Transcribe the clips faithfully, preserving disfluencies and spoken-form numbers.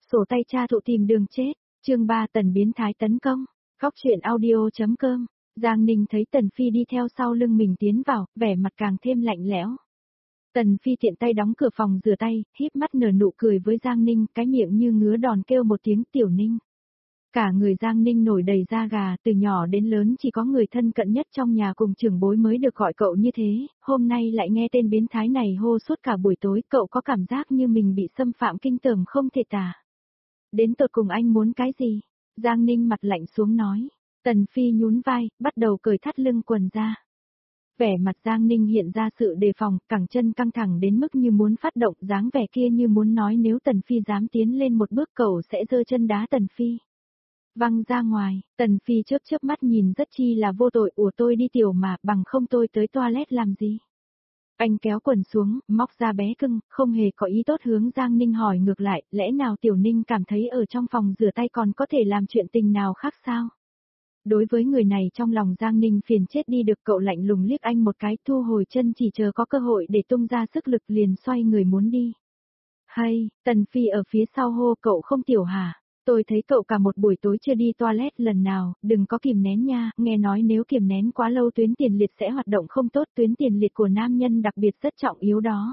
Sổ tay cha thụ tìm đường chết, chương ba Tần biến thái tấn công, góc truyện audio.com, Giang Ninh thấy Tần Phi đi theo sau lưng mình tiến vào, vẻ mặt càng thêm lạnh lẽo. Tần Phi tiện tay đóng cửa phòng rửa tay, híp mắt nở nụ cười với Giang Ninh, cái miệng như ngứa đòn kêu một tiếng Tiểu Ninh. Cả người Giang Ninh nổi đầy da gà, từ nhỏ đến lớn chỉ có người thân cận nhất trong nhà cùng trưởng bối mới được gọi cậu như thế, hôm nay lại nghe tên biến thái này hô suốt cả buổi tối, cậu có cảm giác như mình bị xâm phạm kinh tởm không thể tả. Đến tột cùng anh muốn cái gì? Giang Ninh mặt lạnh xuống nói. Tần Phi nhún vai, bắt đầu cởi thắt lưng quần ra. Vẻ mặt Giang Ninh hiện ra sự đề phòng, cẳng chân căng thẳng đến mức như muốn phát động, dáng vẻ kia như muốn nói nếu Tần Phi dám tiến lên một bước cậu sẽ giơ chân đá Tần Phi. Văng ra ngoài, Tần Phi chớp chớp mắt nhìn rất chi là vô tội, ủa tôi đi tiểu mà, bằng không tôi tới toilet làm gì. Anh kéo quần xuống, móc ra bé cưng, không hề có ý tốt hướng Giang Ninh hỏi ngược lại, lẽ nào Tiểu Ninh cảm thấy ở trong phòng rửa tay còn có thể làm chuyện tình nào khác sao? Đối với người này trong lòng Giang Ninh phiền chết đi được, cậu lạnh lùng liếc anh một cái, thu hồi chân chỉ chờ có cơ hội để tung ra sức lực liền xoay người muốn đi. Hay, Tần Phi ở phía sau hô cậu không tiểu hả? Tôi thấy cậu cả một buổi tối chưa đi toilet lần nào, đừng có kìm nén nha, nghe nói nếu kìm nén quá lâu tuyến tiền liệt sẽ hoạt động không tốt, tuyến tiền liệt của nam nhân đặc biệt rất trọng yếu đó.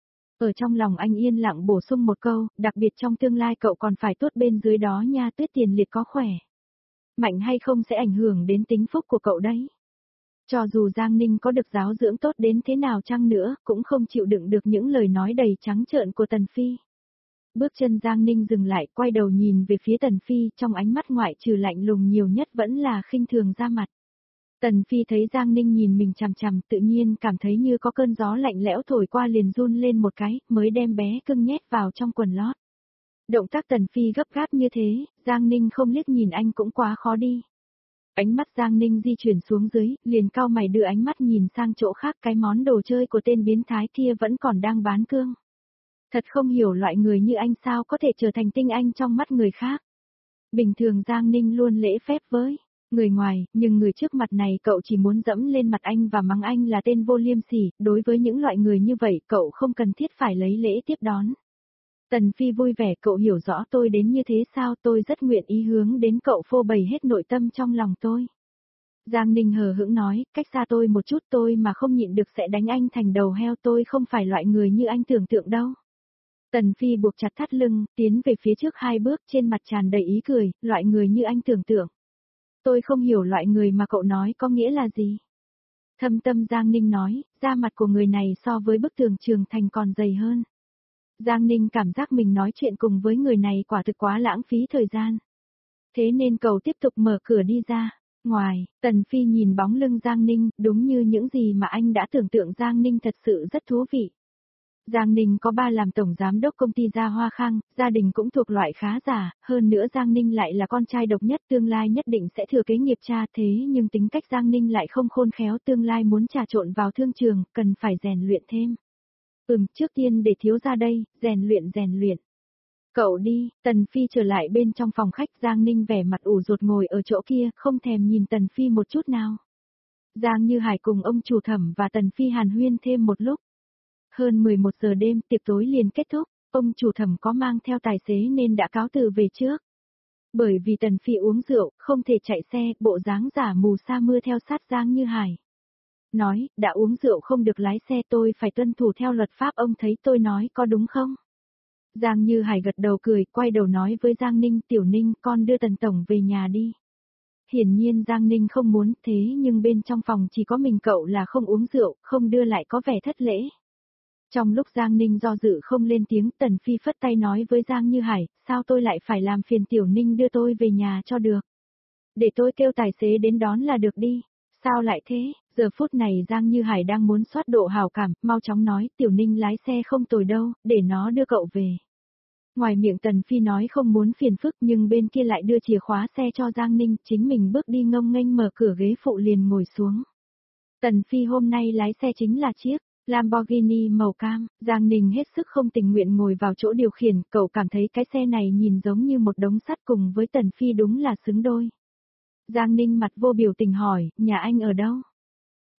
Ở trong lòng anh yên lặng bổ sung một câu, đặc biệt trong tương lai cậu còn phải tốt bên dưới đó nha, tuyết tiền liệt có khỏe mạnh hay không sẽ ảnh hưởng đến tính phúc của cậu đấy. Cho dù Giang Ninh có được giáo dưỡng tốt đến thế nào chăng nữa, cũng không chịu đựng được những lời nói đầy trắng trợn của Tần Phi. Bước chân Giang Ninh dừng lại, quay đầu nhìn về phía Tần Phi, trong ánh mắt ngoại trừ lạnh lùng nhiều nhất vẫn là khinh thường ra mặt. Tần Phi thấy Giang Ninh nhìn mình chằm chằm, tự nhiên cảm thấy như có cơn gió lạnh lẽo thổi qua liền run lên một cái, mới đem bé cưng nhét vào trong quần lót. Động tác Tần Phi gấp gáp như thế, Giang Ninh không liếc nhìn anh cũng quá khó đi. Ánh mắt Giang Ninh di chuyển xuống dưới, liền cau mày đưa ánh mắt nhìn sang chỗ khác, cái món đồ chơi của tên biến thái kia vẫn còn đang bán cương. Thật không hiểu loại người như anh sao có thể trở thành tinh anh trong mắt người khác. Bình thường Giang Ninh luôn lễ phép với người ngoài, nhưng người trước mặt này cậu chỉ muốn dẫm lên mặt anh và mắng anh là tên vô liêm sỉ, đối với những loại người như vậy cậu không cần thiết phải lấy lễ tiếp đón. Tần Phi vui vẻ, cậu hiểu rõ tôi đến như thế sao, tôi rất nguyện ý hướng đến cậu phô bày hết nội tâm trong lòng tôi. Giang Ninh hờ hững nói, cách xa tôi một chút, tôi mà không nhịn được sẽ đánh anh thành đầu heo, tôi không phải loại người như anh tưởng tượng đâu. Tần Phi buộc chặt thắt lưng, tiến về phía trước hai bước, trên mặt tràn đầy ý cười, loại người như anh tưởng tượng. Tôi không hiểu loại người mà cậu nói có nghĩa là gì. Thâm tâm Giang Ninh nói, da mặt của người này so với bức tường trường thành còn dày hơn. Giang Ninh cảm giác mình nói chuyện cùng với người này quả thực quá lãng phí thời gian. Thế nên cậu tiếp tục mở cửa đi ra. Ngoài, Tần Phi nhìn bóng lưng Giang Ninh, đúng như những gì mà anh đã tưởng tượng, Giang Ninh thật sự rất thú vị. Giang Ninh có ba làm tổng giám đốc công ty Gia Hoa Khang, gia đình cũng thuộc loại khá giả, hơn nữa Giang Ninh lại là con trai độc nhất, tương lai nhất định sẽ thừa kế nghiệp cha, thế nhưng tính cách Giang Ninh lại không khôn khéo, tương lai muốn trà trộn vào thương trường, cần phải rèn luyện thêm. Ừm, trước tiên để thiếu ra đây, rèn luyện rèn luyện. Cậu đi, Tần Phi trở lại bên trong phòng khách, Giang Ninh vẻ mặt ủ rột ngồi ở chỗ kia, không thèm nhìn Tần Phi một chút nào. Giang Như Hải cùng ông chủ Thẩm và Tần Phi hàn huyên thêm một lúc. Hơn mười một giờ đêm, tiệc tối liền kết thúc, ông chủ Thẩm có mang theo tài xế nên đã cáo từ về trước. Bởi vì Tần Phi uống rượu, không thể chạy xe, bộ dáng giả mù sa mưa theo sát Giang Như Hải. Nói, đã uống rượu không được lái xe, tôi phải tuân thủ theo luật pháp, ông thấy tôi nói có đúng không? Giang Như Hải gật đầu cười, quay đầu nói với Giang Ninh, Tiểu Ninh, con đưa Tần Tổng về nhà đi. Hiển nhiên Giang Ninh không muốn, thế nhưng bên trong phòng chỉ có mình cậu là không uống rượu, không đưa lại có vẻ thất lễ. Trong lúc Giang Ninh do dự không lên tiếng, Tần Phi phất tay nói với Giang Như Hải, sao tôi lại phải làm phiền Tiểu Ninh đưa tôi về nhà cho được. Để tôi kêu tài xế đến đón là được đi. Sao lại thế? Giờ phút này Giang Như Hải đang muốn soát độ hào cảm, mau chóng nói, Tiểu Ninh lái xe không tồi đâu, để nó đưa cậu về. Ngoài miệng Tần Phi nói không muốn phiền phức nhưng bên kia lại đưa chìa khóa xe cho Giang Ninh, chính mình bước đi ngông nghênh mở cửa ghế phụ liền ngồi xuống. Tần Phi hôm nay lái xe chính là chiếc Lamborghini màu cam, Giang Ninh hết sức không tình nguyện ngồi vào chỗ điều khiển, cậu cảm thấy cái xe này nhìn giống như một đống sắt, cùng với Tần Phi đúng là xứng đôi. Giang Ninh mặt vô biểu tình hỏi, nhà anh ở đâu?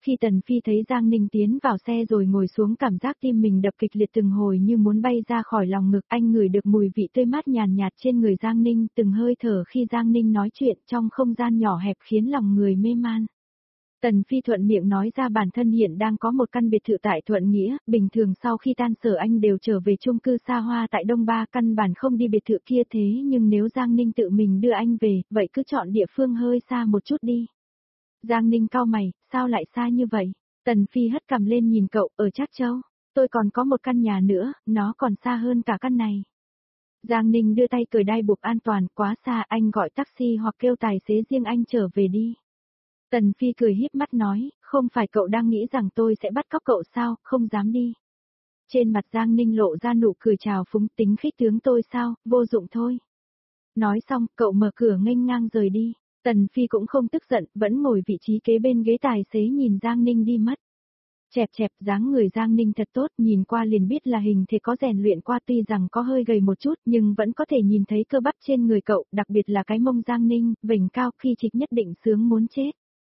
Khi Tần Phi thấy Giang Ninh tiến vào xe rồi ngồi xuống, cảm giác tim mình đập kịch liệt từng hồi như muốn bay ra khỏi lòng ngực. Anh ngửi được mùi vị tươi mát nhàn nhạt trên người Giang Ninh, từng hơi thở khi Giang Ninh nói chuyện trong không gian nhỏ hẹp khiến lòng người mê man. Tần Phi thuận miệng nói ra bản thân hiện đang có một căn biệt thự tại Thuận Nghĩa, bình thường sau khi tan sở anh đều trở về chung cư xa hoa tại Đông Ba, căn bản không đi biệt thự kia, thế nhưng nếu Giang Ninh tự mình đưa anh về, vậy cứ chọn địa phương hơi xa một chút đi. Giang Ninh cau mày, sao lại xa như vậy? Tần Phi hất cằm lên nhìn cậu, ở Trác Châu, tôi còn có một căn nhà nữa, nó còn xa hơn cả căn này. Giang Ninh đưa tay cởi đai buộc an toàn, quá xa, anh gọi taxi hoặc kêu tài xế riêng anh trở về đi. Tần Phi cười híp mắt nói, không phải cậu đang nghĩ rằng tôi sẽ bắt cóc cậu sao, không dám đi. Trên mặt Giang Ninh lộ ra nụ cười trào phúng, tính khích tướng tôi sao, vô dụng thôi. Nói xong, cậu mở cửa nghênh ngang rời đi. Tần Phi cũng không tức giận, vẫn ngồi vị trí kế bên ghế tài xế nhìn Giang Ninh đi mất. Chẹp chẹp, dáng người Giang Ninh thật tốt, nhìn qua liền biết là hình thể có rèn luyện qua, tuy rằng có hơi gầy một chút nhưng vẫn có thể nhìn thấy cơ bắp trên người cậu, đặc biệt là cái mông Giang Ninh, vểnh cao, khi trịch nhất định sướng muốn chết.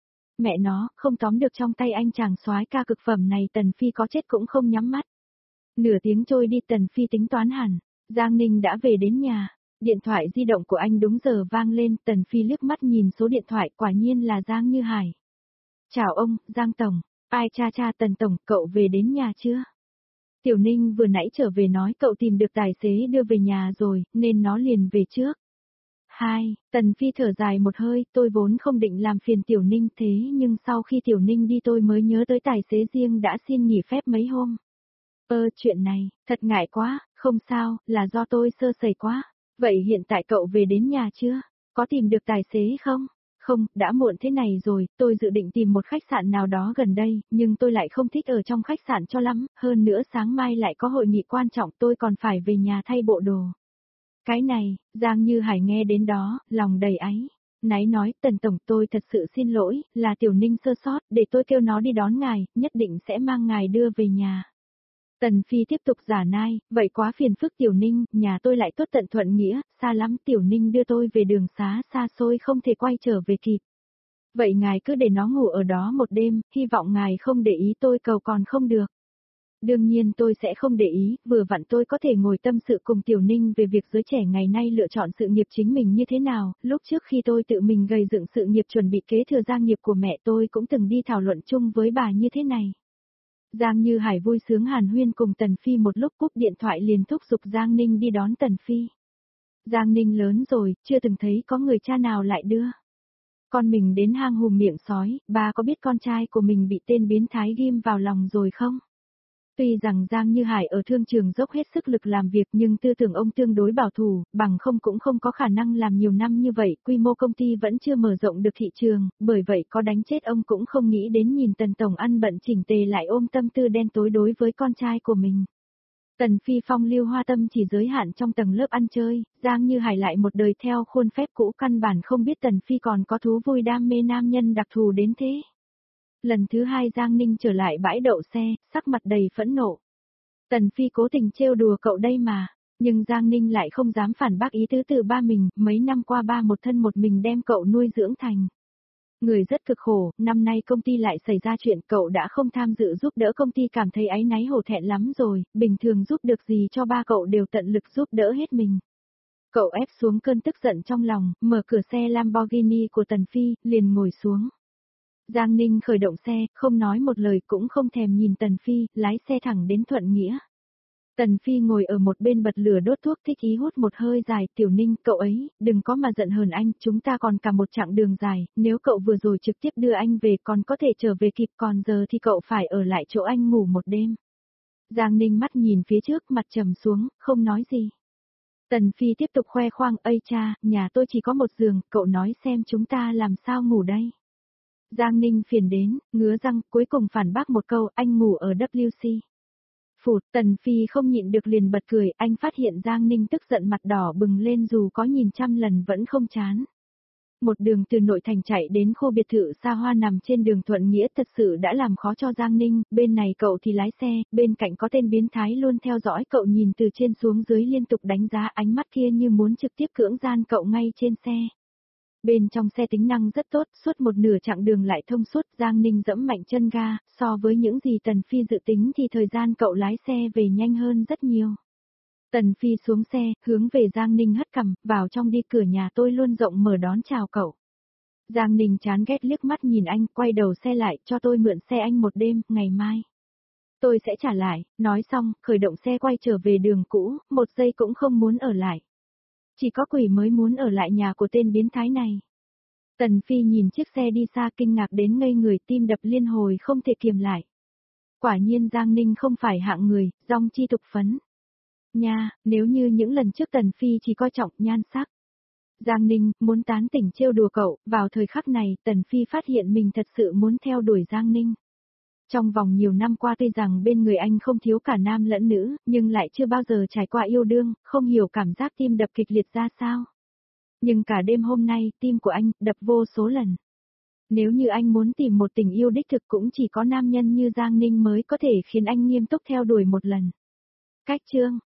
Mẹ nó, không tóm được trong tay anh chàng soái ca cực phẩm này, Tần Phi có chết cũng không nhắm mắt. Nửa tiếng trôi đi, Tần Phi tính toán hẳn, Giang Ninh đã về đến nhà. Điện thoại di động của anh đúng giờ vang lên, Tần Phi liếc mắt nhìn số điện thoại, quả nhiên là Giang Như Hải. Chào ông, Giang Tổng. Ai cha cha, Tần Tổng, cậu về đến nhà chưa? Tiểu Ninh vừa nãy trở về nói cậu tìm được tài xế đưa về nhà rồi, nên nó liền về trước. Hai, Tần Phi thở dài một hơi, tôi vốn không định làm phiền Tiểu Ninh, thế nhưng sau khi Tiểu Ninh đi tôi mới nhớ tới tài xế riêng đã xin nghỉ phép mấy hôm. Ơ, chuyện này, thật ngại quá, không sao, là do tôi sơ sẩy quá. Vậy hiện tại cậu về đến nhà chưa? Có tìm được tài xế không? Không, đã muộn thế này rồi, tôi dự định tìm một khách sạn nào đó gần đây, nhưng tôi lại không thích ở trong khách sạn cho lắm, hơn nữa sáng mai lại có hội nghị quan trọng, tôi còn phải về nhà thay bộ đồ. Cái này, Giang Như Hải nghe đến đó, lòng đầy áy náy nói, Tần Tổng, tôi thật sự xin lỗi, là Tiểu Ninh sơ sót, để tôi kêu nó đi đón ngài, nhất định sẽ mang ngài đưa về nhà. Tần Phi tiếp tục giả nai, vậy quá phiền phức Tiểu Ninh, nhà tôi lại tốt tận Thuận Nghĩa, xa lắm, Tiểu Ninh đưa tôi về đường xá xa xôi không thể quay trở về kịp. Vậy ngài cứ để nó ngủ ở đó một đêm, hy vọng ngài không để ý, tôi cầu còn không được. Đương nhiên tôi sẽ không để ý, vừa vặn tôi có thể ngồi tâm sự cùng Tiểu Ninh về việc giới trẻ ngày nay lựa chọn sự nghiệp chính mình như thế nào, lúc trước khi tôi tự mình gây dựng sự nghiệp chuẩn bị kế thừa gia nghiệp của mẹ tôi cũng từng đi thảo luận chung với bà như thế này. Giang Như Hải vui sướng hàn huyên cùng Tần Phi một lúc, cúp điện thoại liền thúc giục Giang Ninh đi đón Tần Phi. Giang Ninh lớn rồi, chưa từng thấy có người cha nào lại đưa con mình đến hang hùm miệng sói, bà có biết con trai của mình bị tên biến thái ghim vào lòng rồi không? Tuy rằng Giang Như Hải ở thương trường dốc hết sức lực làm việc nhưng tư tưởng ông tương đối bảo thủ, bằng không cũng không có khả năng làm nhiều năm như vậy, quy mô công ty vẫn chưa mở rộng được thị trường, bởi vậy có đánh chết ông cũng không nghĩ đến nhìn Tần Tổng ăn bận chỉnh tề lại ôm tâm tư đen tối đối với con trai của mình. Tần Phi phong lưu hoa tâm chỉ giới hạn trong tầng lớp ăn chơi, Giang Như Hải lại một đời theo khuôn phép cũ, căn bản không biết Tần Phi còn có thú vui đam mê nam nhân đặc thù đến thế. Lần thứ hai Giang Ninh trở lại bãi đậu xe, sắc mặt đầy phẫn nộ. Tần Phi cố tình trêu đùa cậu đây mà, nhưng Giang Ninh lại không dám phản bác ý tứ từ ba mình, mấy năm qua ba một thân một mình đem cậu nuôi dưỡng thành người rất cực khổ, năm nay công ty lại xảy ra chuyện, cậu đã không tham dự giúp đỡ công ty, cảm thấy áy náy hổ thẹn lắm rồi, bình thường giúp được gì cho ba cậu đều tận lực giúp đỡ hết mình. Cậu ép xuống cơn tức giận trong lòng, mở cửa xe Lamborghini của Tần Phi, liền ngồi xuống. Giang Ninh khởi động xe, không nói một lời cũng không thèm nhìn Tần Phi, lái xe thẳng đến Thuận Nghĩa. Tần Phi ngồi ở một bên bật lửa đốt thuốc, thích ý hút một hơi dài, Tiểu Ninh, cậu ấy, đừng có mà giận hờn anh, chúng ta còn cả một chặng đường dài, nếu cậu vừa rồi trực tiếp đưa anh về còn có thể trở về kịp, còn giờ thì cậu phải ở lại chỗ anh ngủ một đêm. Giang Ninh mắt nhìn phía trước, mặt trầm xuống, không nói gì. Tần Phi tiếp tục khoe khoang, ây cha, nhà tôi chỉ có một giường, cậu nói xem chúng ta làm sao ngủ đây. Giang Ninh phiền đến, ngứa răng, cuối cùng phản bác một câu, anh ngủ ở W C. Phụt, Tần Phi không nhịn được liền bật cười, anh phát hiện Giang Ninh tức giận mặt đỏ bừng lên, dù có nhìn trăm lần vẫn không chán. Một đường từ nội thành chạy đến khu biệt thự xa hoa nằm trên đường Thuận Nghĩa thật sự đã làm khó cho Giang Ninh, bên này cậu thì lái xe, bên cạnh có tên biến thái luôn theo dõi cậu, nhìn từ trên xuống dưới liên tục đánh giá, ánh mắt kia như muốn trực tiếp cưỡng gian cậu ngay trên xe. Bên trong xe tính năng rất tốt, suốt một nửa chặng đường lại thông suốt, Giang Ninh dẫm mạnh chân ga, so với những gì Tần Phi dự tính thì thời gian cậu lái xe về nhanh hơn rất nhiều. Tần Phi xuống xe, hướng về Giang Ninh hất cằm, vào trong đi, cửa nhà tôi luôn rộng mở đón chào cậu. Giang Ninh chán ghét liếc mắt nhìn anh, quay đầu xe lại, cho tôi mượn xe anh một đêm, ngày mai tôi sẽ trả lại, nói xong, khởi động xe quay trở về đường cũ, một giây cũng không muốn ở lại. Chỉ có quỷ mới muốn ở lại nhà của tên biến thái này. Tần Phi nhìn chiếc xe đi xa kinh ngạc đến ngây người, tim đập liên hồi không thể kiềm lại. Quả nhiên Giang Ninh không phải hạng người, dong chi tục phấn. Nha, nếu như những lần trước Tần Phi chỉ coi trọng nhan sắc. Giang Ninh muốn tán tỉnh trêu đùa cậu, vào thời khắc này Tần Phi phát hiện mình thật sự muốn theo đuổi Giang Ninh. Trong vòng nhiều năm qua tuy rằng bên người anh không thiếu cả nam lẫn nữ, nhưng lại chưa bao giờ trải qua yêu đương, không hiểu cảm giác tim đập kịch liệt ra sao. Nhưng cả đêm hôm nay, tim của anh đập vô số lần. Nếu như anh muốn tìm một tình yêu đích thực cũng chỉ có nam nhân như Giang Ninh mới có thể khiến anh nghiêm túc theo đuổi một lần. Cách chương